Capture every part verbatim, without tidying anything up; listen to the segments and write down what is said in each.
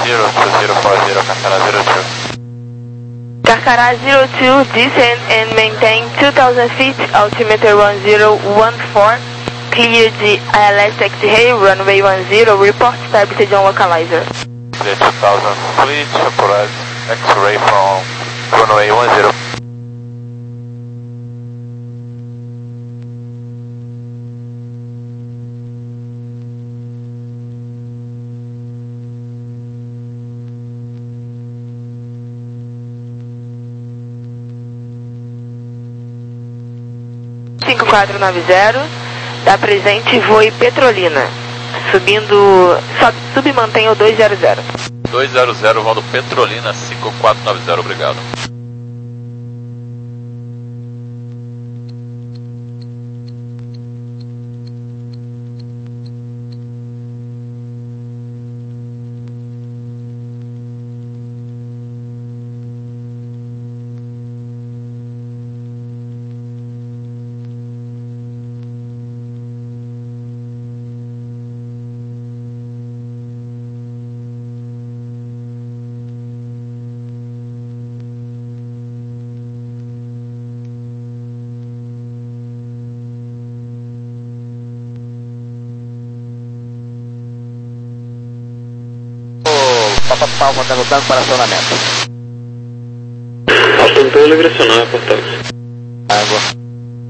zero two zero four zero, Carcará zero two. Carcará zero two, descend and maintain two thousand feet, altimeter one zero one four, clear the I L S X-ray, runway one zero, report stability on localizer. The two thousand fleet, report X-ray from runway one zero. cinco quatro nove zero, dá presente, voe Petrolina, subindo, sobe, sub mantenha o dois zero zero. dois zero zero, voando Petrolina, cinco quatro nove zero, obrigado. Papa Palma está lutando para acionamento. Apontou livre acionar, portanto. Água.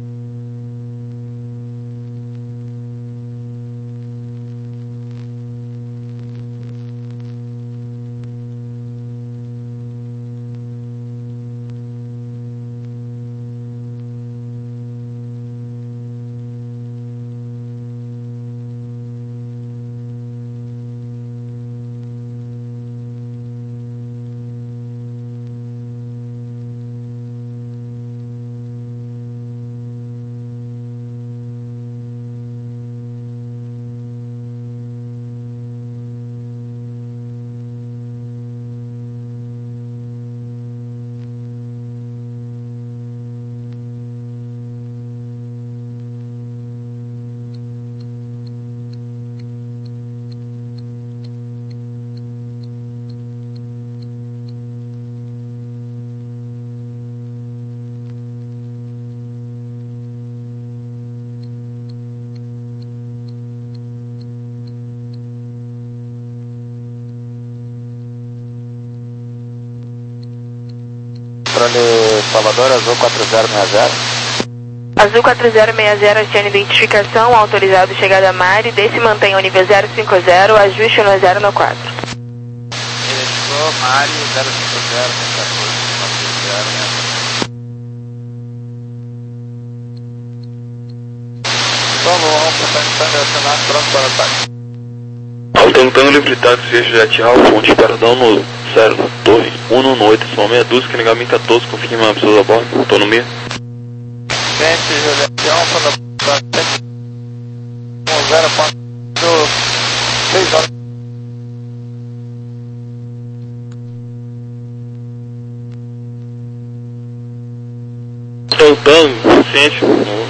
Controle Salvador, Azul quatro zero seis zero. Azul quatro zero seis zero, acione identificação, autorizado chegada a Mari, desce mantém o nível zero cinco zero, ajuste no zero no quatro. Identificou, Mari, zero cinco zero, quatro zero, Solo um, tentando acionar, pronto para ataque. Altantando livre táxi, eixo jet Alfa, fonte perdão no zero, torre um no oito, são meia dúzia, carregamento quatorze, confirma pessoas a bordo, autonomia. Gente, Juliette Alfa, da um zero quatro seis horas. Altantando, ciente.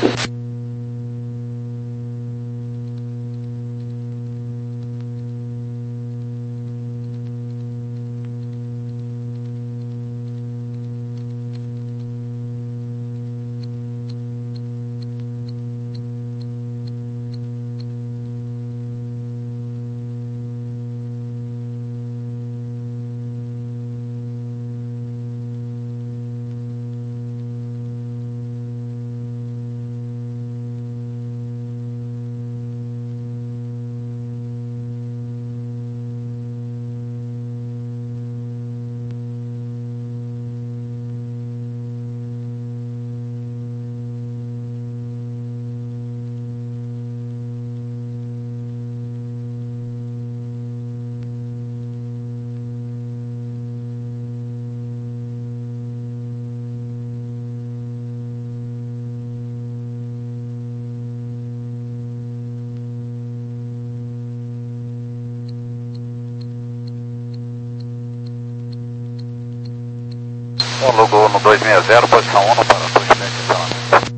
Um logo no dois seis zero, posição um, para pushback acionamento.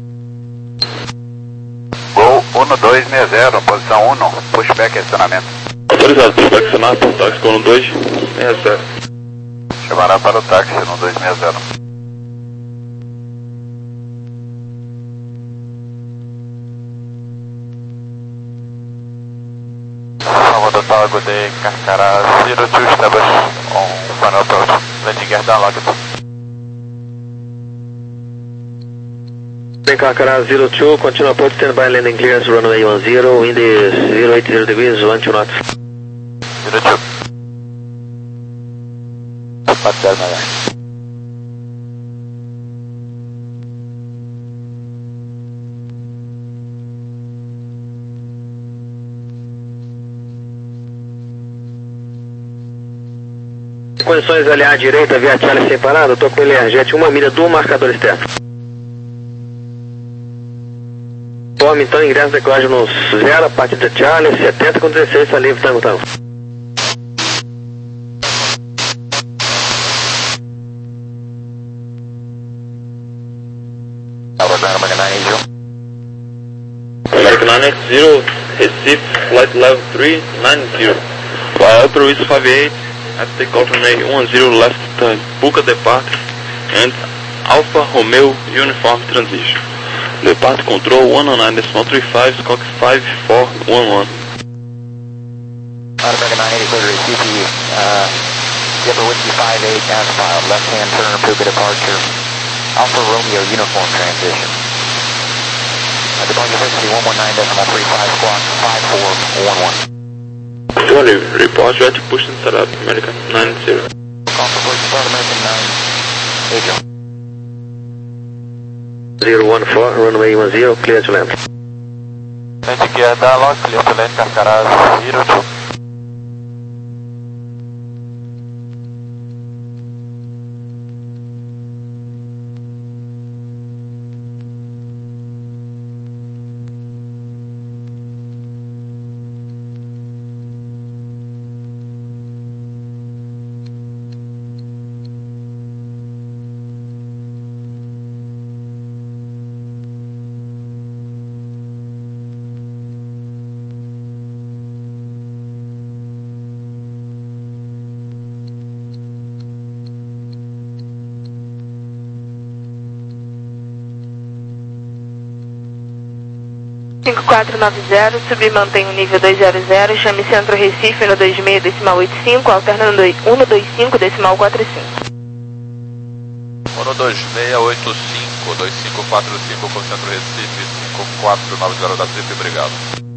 Gol um dois seis zero, posição um, pushback acionamento. Autorizado para flexionar para o táxi com dois seis zero. Chamará para o táxi no dois seis zero. Salvador Tower, good day, Carcará zero two establish on final approach, landing gear down locked. Carcará zero two, continue approach, stand by landing clearance, runway one zero, wind is zero eight zero degrees, one two knots. zero two. Pode ser, né? Condições L A à direita, via Charlie separado, tô com ele jet uma milha do marcador externo. Tome então ingresso da decolagem no zero, a partir de Charlie, setenta com dezesseis, tá livre, tango, tango. American nine eight zero, Recife, flight level three nine zero. Fly upper is five eight, at takeoff runway one zero left turn, Buca departure, and Alfa Romeo uniform transition. Depart control one oh nine decimal three five, Scox five four one one. American nine eighty, clear to Recife, uh, Zipper Whiskey five eight, down filed, left hand turn, Buca departure, Alfa Romeo uniform transition. Uh, departure frequency one one nine decimal three five, Squawk five four one one. Tony, report jet push and set up, American nine zero. Call for first start, American nine eighty. zero one four, runway one zero, clear to land. Landing gear down locked, clear to land, Carcará zero two. cinco quatro nove zero, subir mantém o nível dois zero zero, chame Centro Recife no dois seis decimal oito cinco, alterna no um dois cinco decimal quatro cinco. um dois seis oito cinco, dois cinco quatro cinco com Centro Recife, cinco quatro nove zero da Trip, obrigado.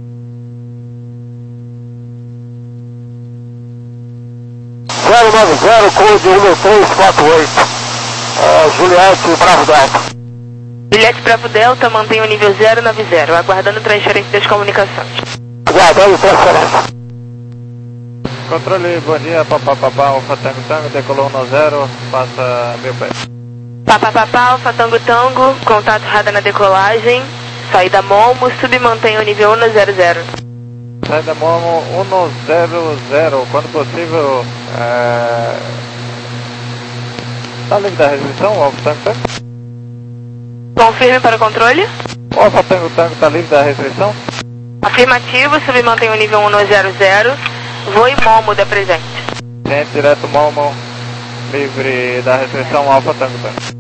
zero nove zero, code um três quatro oito, uh, Juliette Bravo Delta. Juliette Bravo Delta, mantém o nível zero nove zero, aguardando transferência das comunicações. Aguardando transferência. Controle, bom dia, papapá, Alfa Tango Tango, decolou no zero, passa mil pés. Papapá, Alfa Tango Tango, contato radar na decolagem, saída Momo, submantém o nível um zero zero. Saída Momo um zero zero, quando possível, é... tá livre da restrição, Alfa Tango Tango? Confirme para o controle. Alfa Tango Tango tá livre da restrição? Afirmativo, submantém o nível um zero zero, voe Momo da presente. Gente, direto Momo, livre da restrição, Alfa Tango Tango.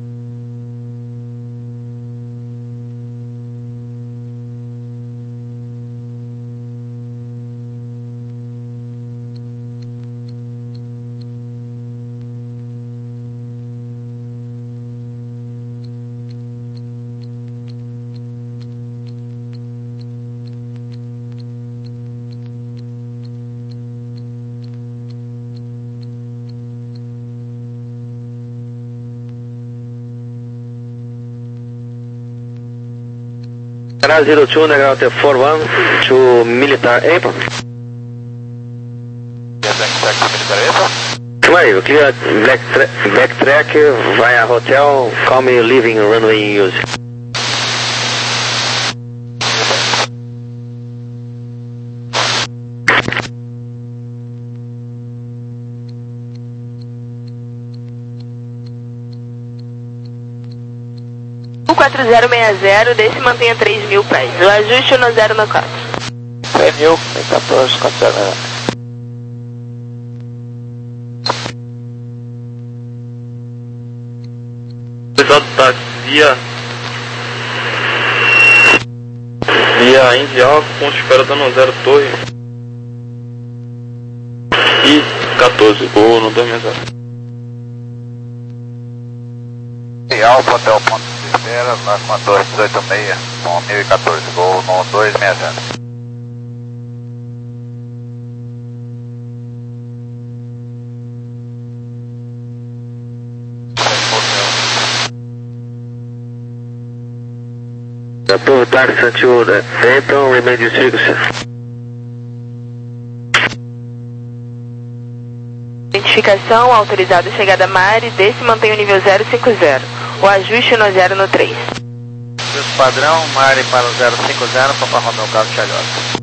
Carcará zero two, Negrauter four one to Militar Apron. Smile, clear black, tra black track via hotel, call me leaving runway in use. quatro zero seis zero, desse mantenha três mil pés. O ajuste no zero no quatro. três mil, quatorze, quatro zero. Autorizado táxi via via Indy Alfa, ponte espera dando zero torre e quatorze, voo no dois seis zero. E Alfa até o ponto de espera, lá com a torre dezoito seis, com mil e quatorze, voo no dois seis zero. A torre táxi until the Phantom remain district, sir. Identificação, autorizado chegada a Mare, desce e mantém o nível zero cinco zero. O ajuste no zero no três. Padrão, Mare para o zero cinco zero, Papa Romeo Carlos Chalhota.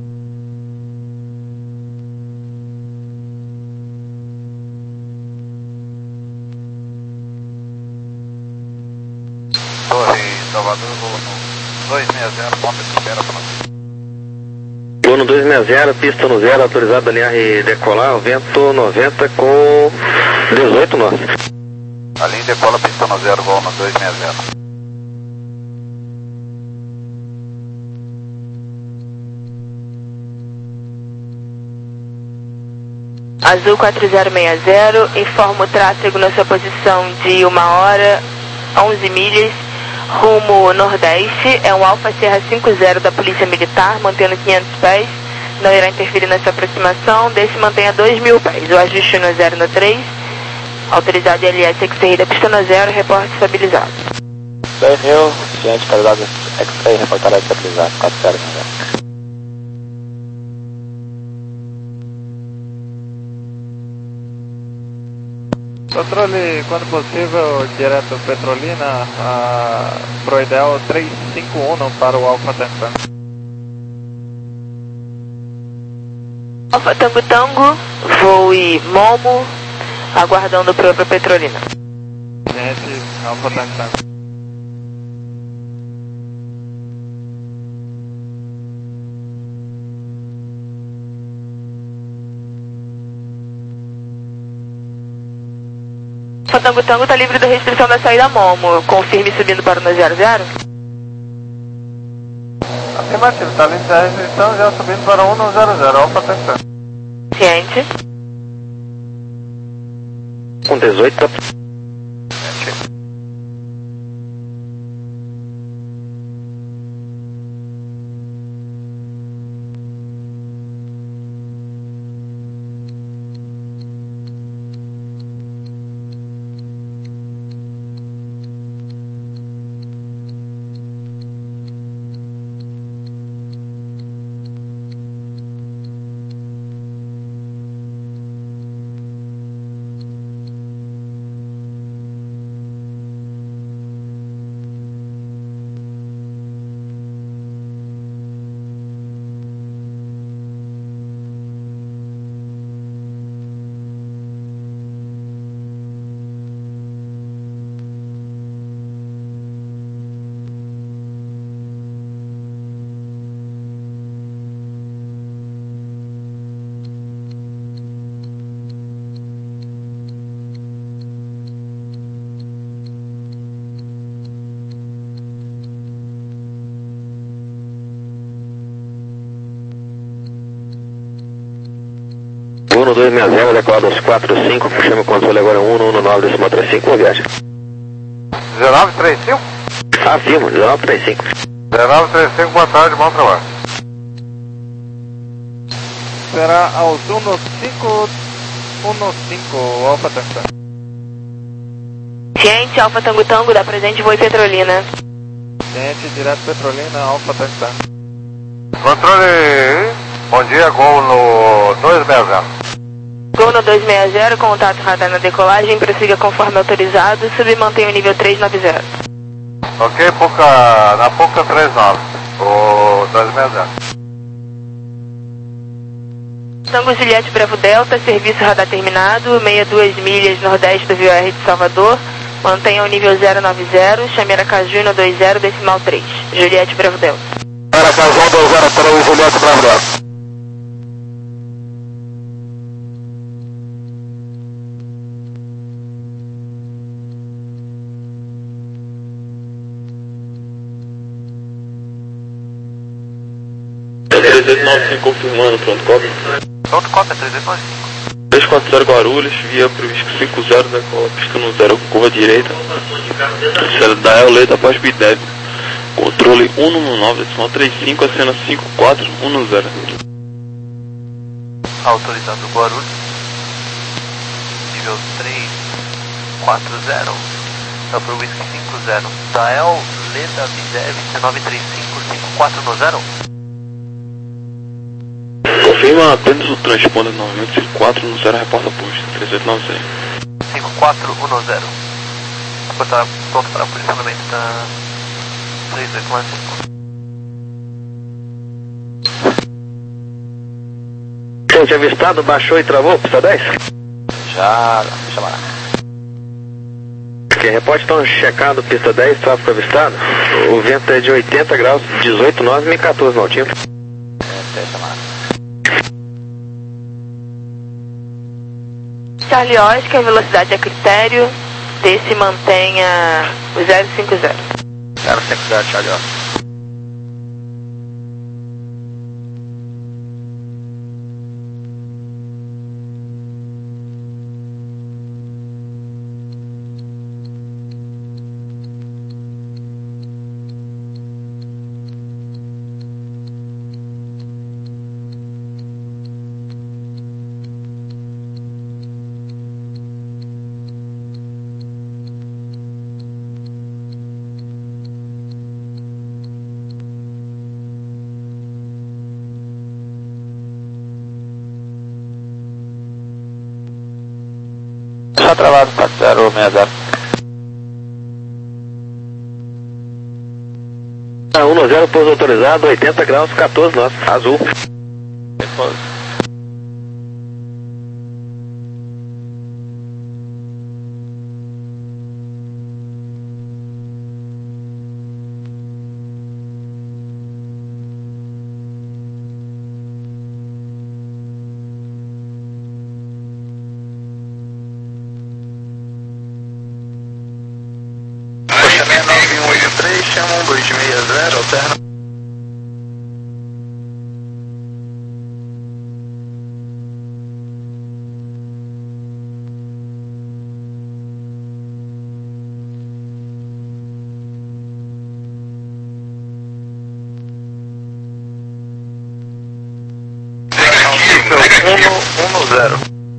Torre Salvador, voo no dois seis zero, ponto de espera para Voo no dois seis zero, pista no zero, autorizado a alinhar e decolar, vento noventa com dezoito nós. a linha decola, pista no zero, voo no dois seis zero. Azul quatro zero seis zero, informa o tráfego na sua posição de uma hora, onze milhas, rumo nordeste. É um Alfa Sierra cinco zero da Polícia Militar, mantendo quinhentos pés. Não irá interferir na sua aproximação. Desce e mantenha dois mil pés. O ajuste no zero no três. Autorizado L S X-Ray da pista no zero, reporte estabilizado. dois mil, ciente, qualidade X-Ray, reportado estabilizado, quatro zero zero. Controle, quando possível, direto Petrolina, a Broidel três cinco um para o Alfa Tango. Alfa Tango Tango, voe Momo, aguardando para a Petrolina. Gente, Alfa Tango Tango. Alfa Tango Tango está livre da restrição da saída Momo. Confirme subindo para o nove zero zero. Afirmativo, está livre da restrição, já subindo para um nove zero zero, Alfa Tango Tango. Ciente. Com dezoito. Voo no dois seis zero, adequado aos quatro cinco, chama o controle agora um no um nove, decimal três cinco, boa viagem. dezenove trinta e cinco? Afirmo, dezenove trinta e cinco. dezenove trinta e cinco, boa tarde, bom trabalho. Será aos um cinco um cinco, Alfa Tango Tango. Ciente, Alfa Tango Tango, dá presente, voe Petrolina. Gente, direto Petrolina, Alfa Tango Tango. Controle, bom dia, gol no dois seis zero. Gol no dois seis zero, contato radar na decolagem, prossiga conforme autorizado, sub e mantenha o nível três nove zero. Ok, Puca, na Puca trinta e nove, o dois seis zero. Tango Juliette Bravo Delta, serviço radar terminado, sessenta e duas milhas nordeste do V O R de Salvador, mantenha o nível zero nove zero, chame Aracaju no dois zero, decimal três, Juliette Bravo Delta. Aracaju dois zero três, Juliette Bravo Delta. três oito nove cinco confirmando, pronto, cópia. Pronto, cópia, três oito nove cinco. três quatro zero Guarulhos, via para o Whisky cinco zero, decola, pista no zero, curva direita. Dael, letra após B dez. Controle um um nove, decimal trinta e cinco, acena cinco quatro um zero. Autorizado Guarulhos. Nível três quatro zero. É para o Whisky cinco zero. Dael, letra B dez, dezenove trinta e cinco, cinco quatro um zero. Confirma apenas o transponder novamente cinco quatro um zero, reporta posto três oito nove seis. cinco quatro um zero. Está pronto para posicionamento da três oito nove cinco. Gente, avistado, baixou e travou, pista dez? Já, chamará. Ok, reporte então checado, pista dez, tráfego avistado. O vento é de oitenta graus, dezoito nove, mil e quatorze no altímetro. É, chamará. Charlie Oscar, velocidade a critério, desse mantenha o zero cinco zero. zero cinco zero, Charlie Oscar. Só travado, quatro zero seis zero. Ah, um zero, pouso autorizado, oitenta graus, quatorze nove, azul. nove um oito três, chama um dois seis zero, alterna. um um zero.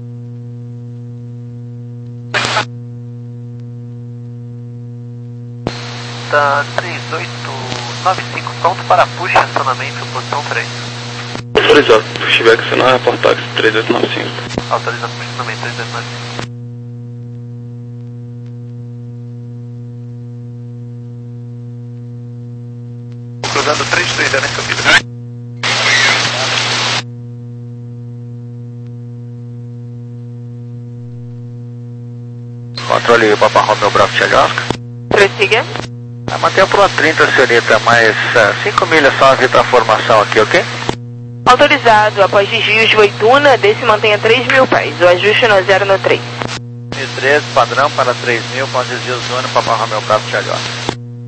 Da três oito nove cinco, pronto para push, acionamento, posição três. Autorizado, pushback, acionar, reportar três oito nove cinco. Autorizado, posicionamento três oito nove cinco. Cruzando três três zero em subida. Controle Papa Romeo Bravo Charlie Oscar. Prossiga. Mantenha por uma trinta, senhorita, mais cinco milhas só para a formação aqui, ok? Autorizado, após desvios de Oituna, desse mantenha três mil pés, o ajuste no zero no três. mil e treze, padrão para três mil, com desvios do ano, Papa Romeo Bravo Charlie Oscar.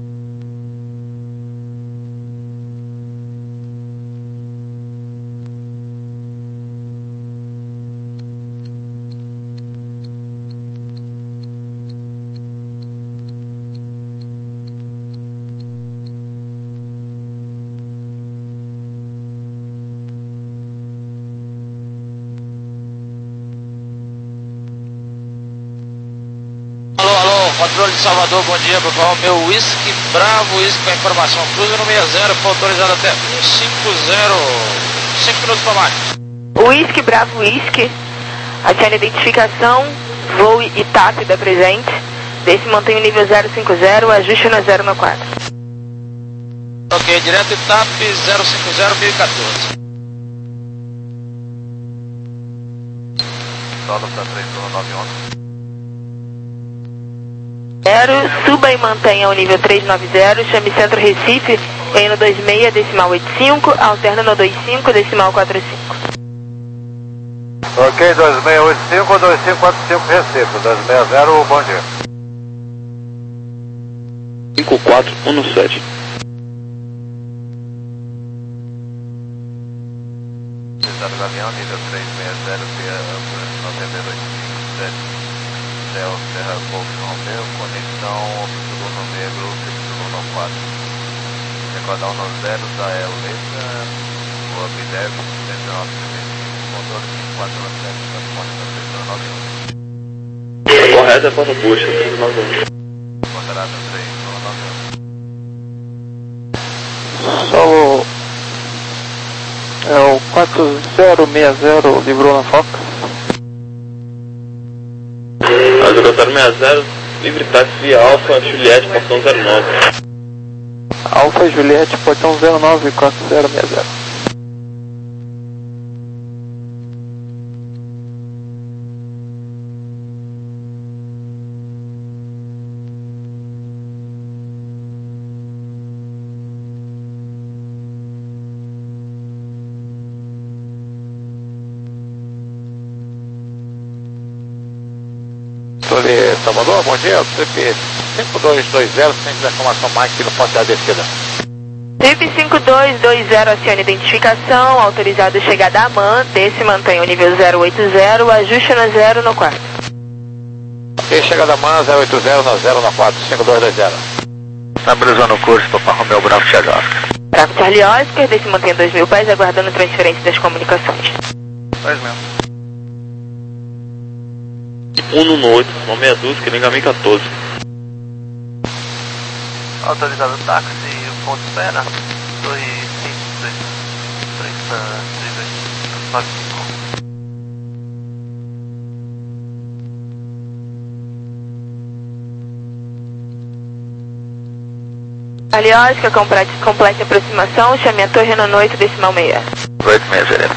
Controle de Salvador, bom dia, por favor. Meu Whisky Bravo, Whisky com a informação. Cruza no sessenta, foi autorizado até um cinco zero. cinco minutos para mais. Whisky Bravo Whisky, adicione identificação, voo e T A P da presente. Desse mantém o nível zero cinco zero, ajuste no zero no quatro. Ok, direto I T A P zero cinco zero mil e quatorze. Solo para três um nove um. Suba e mantenha o nível trezentos e noventa, chame Centro Recife, em no vinte e seis, decimal oitenta e cinco, alterna no vinte e cinco, decimal quarenta e cinco. Ok, dois seis oito cinco, dois cinco quatro cinco Recife, dois seis zero, bom dia. cinco quatro um sete. Dados avião, nível três seis zero, via noventa e dois cinco sete, Céu, Serra Golf Romeo, conexão Obturuno Negro, Obturuno quatro. Recordar um zero da E L letra, o Abdev, cento e nove, motor cinco quatro sete, transporte da cento e nove. Correto é para o bush, cento e nove. Contrato três nove. Solo é o quatro zero seis zero, livrou na Fox. Azul zero seis zero, livre táxi via Alfa, Juliette, portão zero nove. Alfa Juliette, portão zero nove quatro zero seis zero. Salvador, bom dia, Trip cinco dois dois zero, sem reclamação mais que não pode dar descida. Trip cinco dois dois zero, acione identificação, autorizado chegada a MAN, desce mantém o nível zero oito zero, ajuste no zero no quarto. Ok, chegada a MAN, zero oito zero no zero no quarto, cinco dois dois zero. Estabilizando o curso, Papa Romeo Bravo Charlie Oscar. Bravo Charlie Oscar, desce mantém dois mil pés, aguardando transferência das comunicações. dois mil. um no oito, uma meia dúzia, que nem Gamin quatorze. Autorizado o táxi, ponto espera, dois cinco três três três Charlie Oscar, complete, complete aproximação, chame a torre na noite, decimal meia. oito seis zero.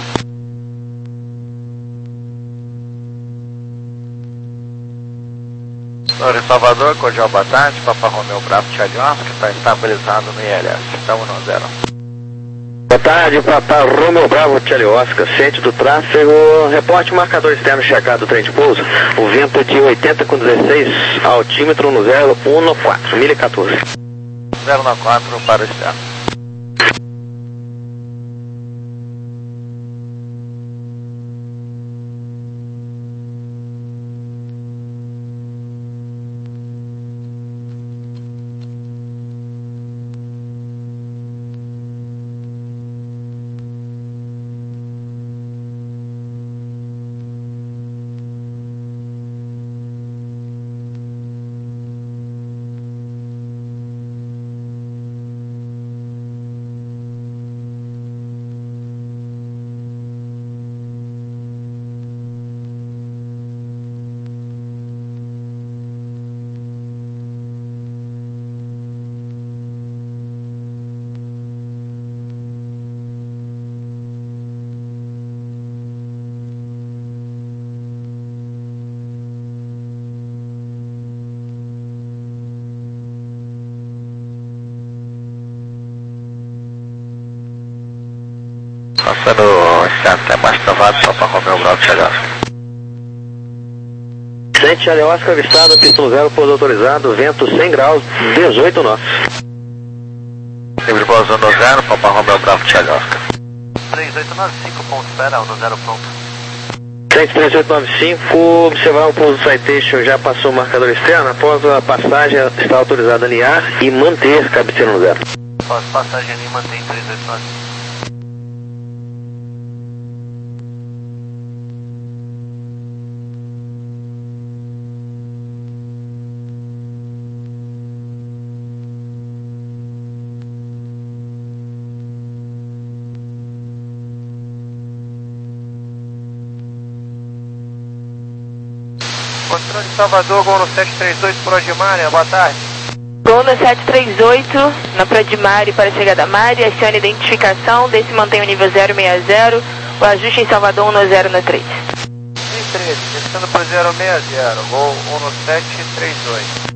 Senhor em Salvador, cordial boa tarde, Papa Romeo Bravo Charlie Oscar, que está estabilizado no I L S, estamos no zero. Boa tarde, Papa Romeo Bravo Charlie Oscar, ciente do tráfego, reporte marcador externo checado do trem de pouso, o vento de oitenta com dezesseis, altímetro no zero um no quatro, mil e quatorze. zero no quatro para o externo. Passando o externo até mais travado, só para Romeo Bravo Charlie Oscar. Ciente Charlie Oscar avistado, pistão zero, pouso autorizado, vento cem graus, dezoito nós. Livre pouso no zero, Papa Romeo Bravo Charlie Oscar. três oito nove cinco, ponto espera, no zero pronto. Ciente três oito nove cinco, observar o pouso citation, já passou o marcador externo, após a passagem está autorizado a alinhar e manter cabeceira no zero. Após passagem ali, mantém três oito nove. Controle de Salvador, Gol no sete três oito, Prodimária, boa tarde. Gol no sete três oito, na Prodimari para a chegada Mari, acione identificação, desce mantém o nível zero seis zero, o ajuste em Salvador um no zero no três. três treze, descendo para zero seis zero, Gol um no sete três oito.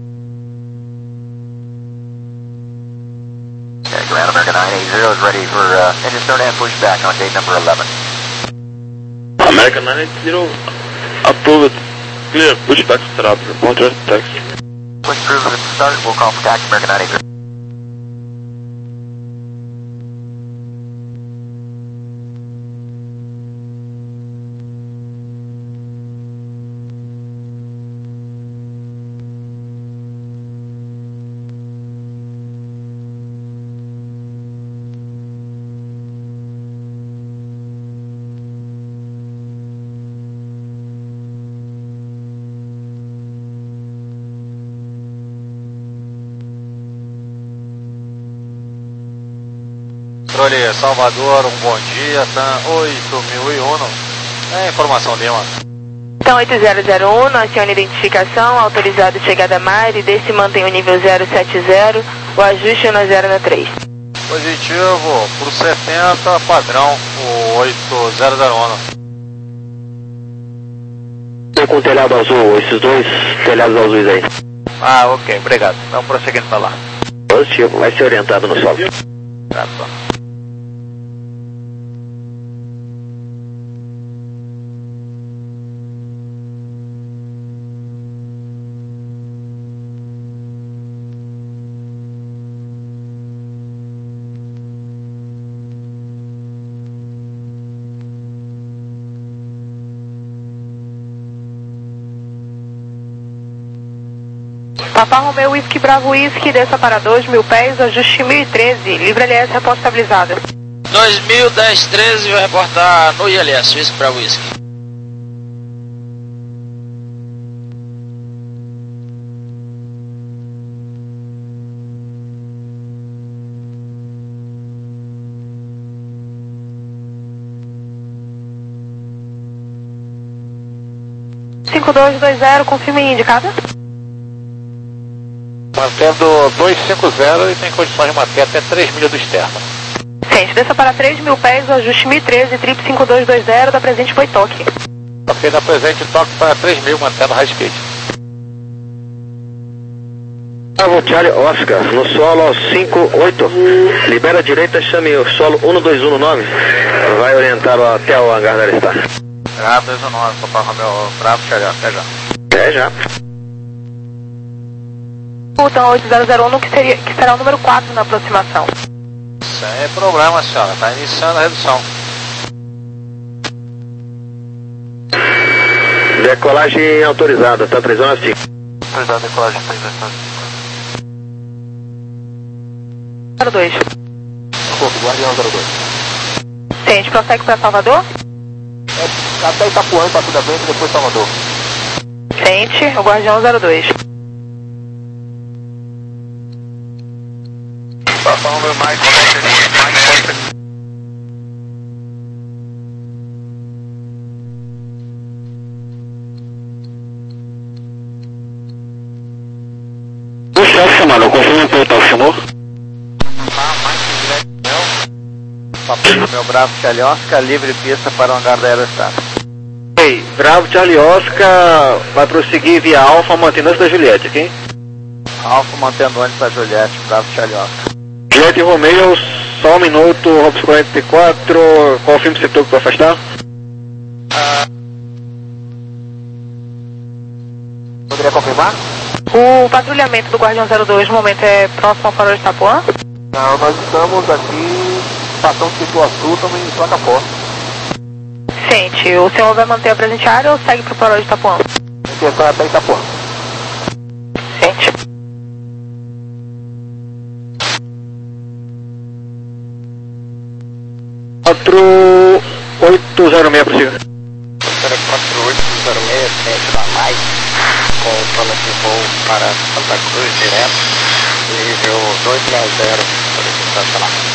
Okay, Grand American nine eight zero is ready for uh, engine start and pushback on gate number eleven. American nine eight zero, approved. Clear, pushback start, report to taxi. Push through the start, we'll call for taxi American nine eight zero. Controle Salvador, um bom dia, TAM oito mil e um. É, informação Lima. TAM oito zero zero um, acione identificação, autorizado chegada a mar e desse mantém o nível zero sete zero, o ajuste no zero no três. Positivo, por setenta, padrão, o oito zero zero um. Tô com o telhado azul, esses dois telhados azuis aí. Ah, ok, obrigado. Vamos prosseguindo para lá. Positivo, vai ser orientado no solo. Tá, tá. Papa Romeo Whisky Bravo Whisky, desça para dois mil pés, ajuste mil e treze, livre L S, reporte estabilizado. dois mil, dez, treze, vai reportar no I L S, Whisky Bravo Whisky. cinco dois dois zero, confirme indicada. Mantendo dois cinco zero e tem condições de manter até três milhas do externo. Ciente, desça para três mil pés, ajuste mil e treze, trip cinco dois dois zero, da presente foi toque. Ok, da presente toque para três mil, mantendo high speed. Bravo Charlie Oscar, no solo cinco oito, libera a direita, chame o solo um dois um no nome, vai orientar até o hangar da Aristar. Bravo dois um nove, Papa Romeo, Bravo, Charlie, até já. É já. O TAM oito zero zero um, que, seria, que será o número quatro na aproximação. Sem problema, senhora, está iniciando a redução. Decolagem autorizada, tá três nove cinco. Autorizada, decolagem três nove cinco. zero dois. Guardião zero dois. Ciente, prossegue para Salvador. É, até Itapuã, Passo da Vento, depois Salvador. Ciente, o Guardião zero dois. Papa Romeo Mike, connected, Mike connected. O chefe chamado, confirma pelo tal chamou? Papa Romeo, Bravo, Charlie Oscar, livre pista para o hangar da Aerostar. Ei, Bravo Charlie Oscar vai prosseguir via Alfa, mantendo antes da Juliette, ok? Alfa mantendo antes da Juliette, Bravo, Charlie Oscar. Juliette Romeo, só um minuto, Robson quarenta e quatro, confirma se toque para afastar. Ah. Poderia confirmar? O patrulhamento do Guardião zero dois no momento é próximo ao farol de Itapuã? Não, nós estamos aqui, estação de Ituaçu, estamos em placa forte. Ciente, o senhor vai manter a presente área ou segue para o farol de Itapuã? Intenção é até Itapuã. Ciente. quatro oito zero seis possível. quatro oito zero seis, sete da mais, com plano de voo para Santa Cruz direto, nível dois zero zero, solicitação.